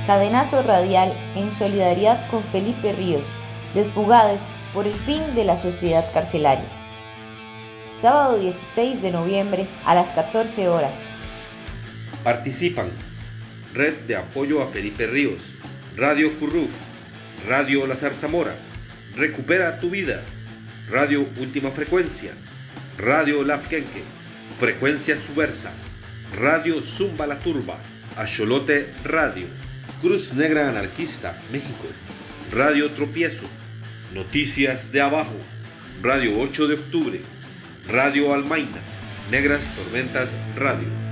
Cadenazo radial en solidaridad con Felipe Ríos, desfugades por el fin de la sociedad carcelaria. Sábado 16 de noviembre a las 14 horas. Participan Red de Apoyo a Felipe Ríos, Radio Curruf, Radio La Zarzamora, Recupera tu Vida, Radio Última Frecuencia, Radio Lafkenque, Frecuencia Subversa, Radio Zumba la Turba, Axolote Radio, Cruz Negra Anarquista, México, Radio Tropiezo, Noticias de Abajo, Radio 8 de Octubre, Radio Almaina, Negras Tormentas Radio.